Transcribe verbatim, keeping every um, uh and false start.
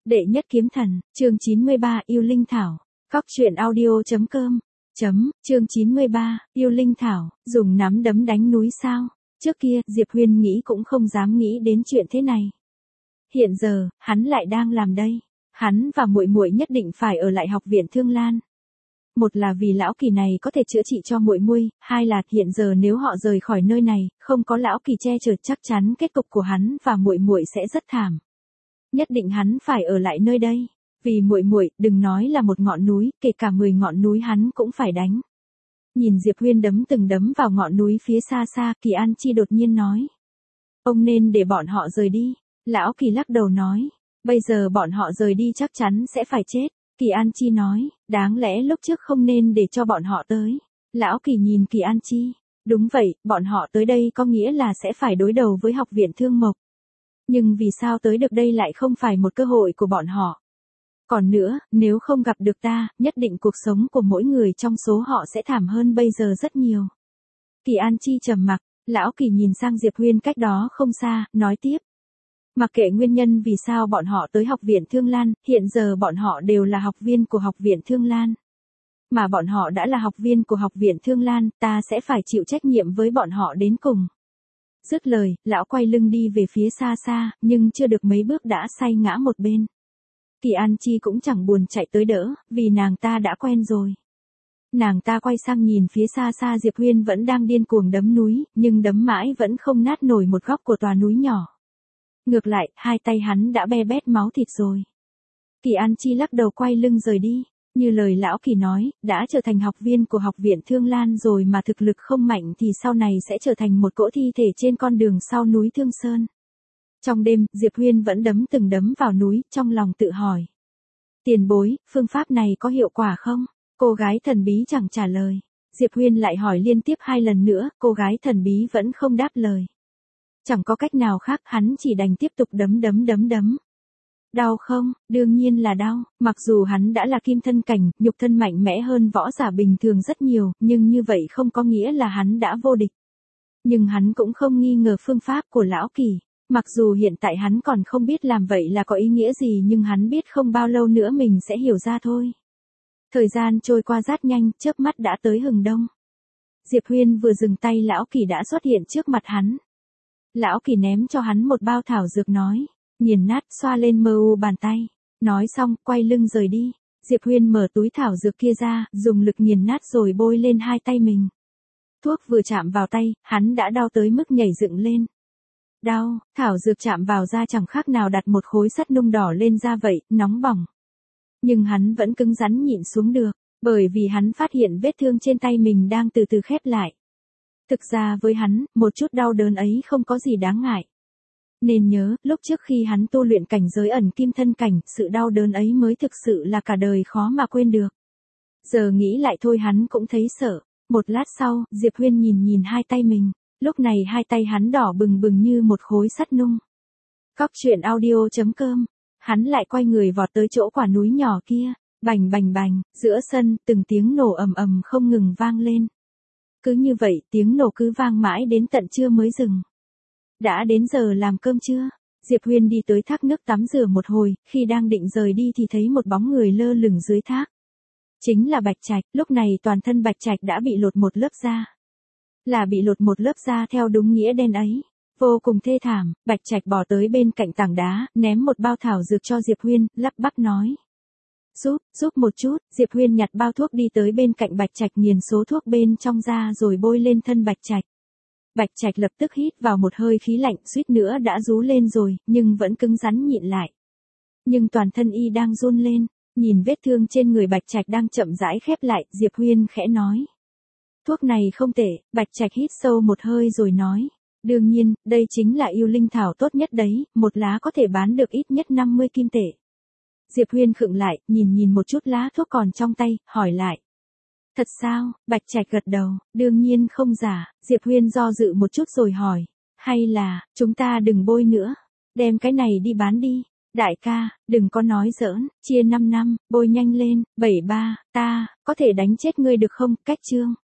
Đệ nhất kiếm thần, chương chín mươi ba, yêu linh thảo. Cóc truyện audio chấm com. Chấm, chương chín mươi ba, yêu linh thảo, dùng nắm đấm đánh núi sao? Trước kia, Diệp Huyên nghĩ cũng không dám nghĩ đến chuyện thế này. Hiện giờ, hắn lại đang làm đây. Hắn và muội muội nhất định phải ở lại học viện Thương Lan. Một là vì lão kỳ này có thể chữa trị cho muội muội, hai là hiện giờ nếu họ rời khỏi nơi này, không có lão kỳ che chở chắc chắn kết cục của hắn và muội muội sẽ rất thảm. Nhất định hắn phải ở lại nơi đây, vì muội muội, đừng nói là một ngọn núi, kể cả mười ngọn núi hắn cũng phải đánh. Nhìn Diệp Huyên đấm từng đấm vào ngọn núi phía xa xa, Kỳ An Chi đột nhiên nói: "Ông nên để bọn họ rời đi." Lão Kỳ lắc đầu nói: "Bây giờ bọn họ rời đi chắc chắn sẽ phải chết." Kỳ An Chi nói: "Đáng lẽ lúc trước không nên để cho bọn họ tới." Lão Kỳ nhìn Kỳ An Chi: "Đúng vậy, bọn họ tới đây có nghĩa là sẽ phải đối đầu với học viện Thương Mộc. Nhưng vì sao tới được đây lại không phải một cơ hội của bọn họ? Còn nữa, nếu không gặp được ta, nhất định cuộc sống của mỗi người trong số họ sẽ thảm hơn bây giờ rất nhiều." Kỳ An Chi trầm mặc, Lão Kỳ nhìn sang Diệp Huyên cách đó không xa, nói tiếp: "Mặc kệ nguyên nhân vì sao bọn họ tới học viện Thương Lan, hiện giờ bọn họ đều là học viên của học viện Thương Lan. Mà bọn họ đã là học viên của học viện Thương Lan, ta sẽ phải chịu trách nhiệm với bọn họ đến cùng." Dứt lời, lão quay lưng đi về phía xa xa, nhưng chưa được mấy bước đã say ngã một bên. Kỳ An Chi cũng chẳng buồn chạy tới đỡ, vì nàng ta đã quen rồi. Nàng ta quay sang nhìn phía xa xa Diệp Huyên vẫn đang điên cuồng đấm núi, nhưng đấm mãi vẫn không nát nổi một góc của tòa núi nhỏ. Ngược lại, hai tay hắn đã be bét máu thịt rồi. Kỳ An Chi lắc đầu quay lưng rời đi. Như lời lão Kỳ nói, đã trở thành học viên của học viện Thương Lan rồi mà thực lực không mạnh thì sau này sẽ trở thành một cỗ thi thể trên con đường sau núi Thương Sơn. Trong đêm, Diệp Huyên vẫn đấm từng đấm vào núi, trong lòng tự hỏi: "Tiền bối, phương pháp này có hiệu quả không?" Cô gái thần bí chẳng trả lời. Diệp Huyên lại hỏi liên tiếp hai lần nữa, cô gái thần bí vẫn không đáp lời. Chẳng có cách nào khác, hắn chỉ đành tiếp tục đấm đấm đấm đấm. Đau không? Đương nhiên là đau, mặc dù hắn đã là kim thân cảnh, nhục thân mạnh mẽ hơn võ giả bình thường rất nhiều, nhưng như vậy không có nghĩa là hắn đã vô địch. Nhưng hắn cũng không nghi ngờ phương pháp của lão Kỳ. Mặc dù hiện tại hắn còn không biết làm vậy là có ý nghĩa gì, nhưng hắn biết không bao lâu nữa mình sẽ hiểu ra thôi. Thời gian trôi qua rất nhanh, chớp mắt đã tới hừng đông. Diệp Huyên vừa dừng tay, lão Kỳ đã xuất hiện trước mặt hắn. Lão Kỳ ném cho hắn một bao thảo dược nói: "Nghiền nát, xoa lên mờ u bàn tay." Nói xong, quay lưng rời đi. Diệp Huyên mở túi thảo dược kia ra, dùng lực nghiền nát rồi bôi lên hai tay mình. Thuốc vừa chạm vào tay, hắn đã đau tới mức nhảy dựng lên. Đau, thảo dược chạm vào da chẳng khác nào đặt một khối sắt nung đỏ lên da vậy, nóng bỏng. Nhưng hắn vẫn cứng rắn nhịn xuống được, bởi vì hắn phát hiện vết thương trên tay mình đang từ từ khép lại. Thực ra với hắn, một chút đau đớn ấy không có gì đáng ngại. Nên nhớ, lúc trước khi hắn tu luyện cảnh giới ẩn kim thân cảnh, sự đau đớn ấy mới thực sự là cả đời khó mà quên được. Giờ nghĩ lại thôi hắn cũng thấy sợ. Một lát sau, Diệp Huyên nhìn nhìn hai tay mình. Lúc này hai tay hắn đỏ bừng bừng như một khối sắt nung. Cóc truyện audio chấm com. Hắn lại quay người vọt tới chỗ quả núi nhỏ kia. Bành bành bành, giữa sân, từng tiếng nổ ầm ầm không ngừng vang lên. Cứ như vậy, tiếng nổ cứ vang mãi đến tận trưa mới dừng. Đã đến giờ làm cơm trưa. Diệp Huyên đi tới thác nước tắm rửa một hồi, khi đang định rời đi thì thấy một bóng người lơ lửng dưới thác. Chính là Bạch Trạch, lúc này toàn thân Bạch Trạch đã bị lột một lớp da. Là bị lột một lớp da theo đúng nghĩa đen ấy. Vô cùng thê thảm, Bạch Trạch bỏ tới bên cạnh tảng đá, ném một bao thảo dược cho Diệp Huyên, lắp bắp nói: "Giúp, giúp một chút." Diệp Huyên nhặt bao thuốc đi tới bên cạnh Bạch Trạch, nghiền số thuốc bên trong ra rồi bôi lên thân Bạch Trạch. Bạch Trạch lập tức hít vào một hơi khí lạnh, suýt nữa đã rú lên rồi, nhưng vẫn cứng rắn nhịn lại. Nhưng toàn thân y đang run lên, nhìn vết thương trên người Bạch Trạch đang chậm rãi khép lại, Diệp Huyên khẽ nói: "Thuốc này không tệ." Bạch Trạch hít sâu một hơi rồi nói: "Đương nhiên, đây chính là yêu linh thảo tốt nhất đấy, một lá có thể bán được ít nhất năm mươi kim tệ." Diệp Huyên khựng lại, nhìn nhìn một chút lá thuốc còn trong tay, hỏi lại: "Thật sao?" Bạch Trạch gật đầu: "Đương nhiên không giả." Diệp Huyên do dự một chút rồi hỏi: "Hay là, chúng ta đừng bôi nữa, đem cái này đi bán đi." "Đại ca, đừng có nói giỡn, chia năm năm, bôi nhanh lên." bảy ba, "Ta, có thể đánh chết ngươi được không?" Cách chương.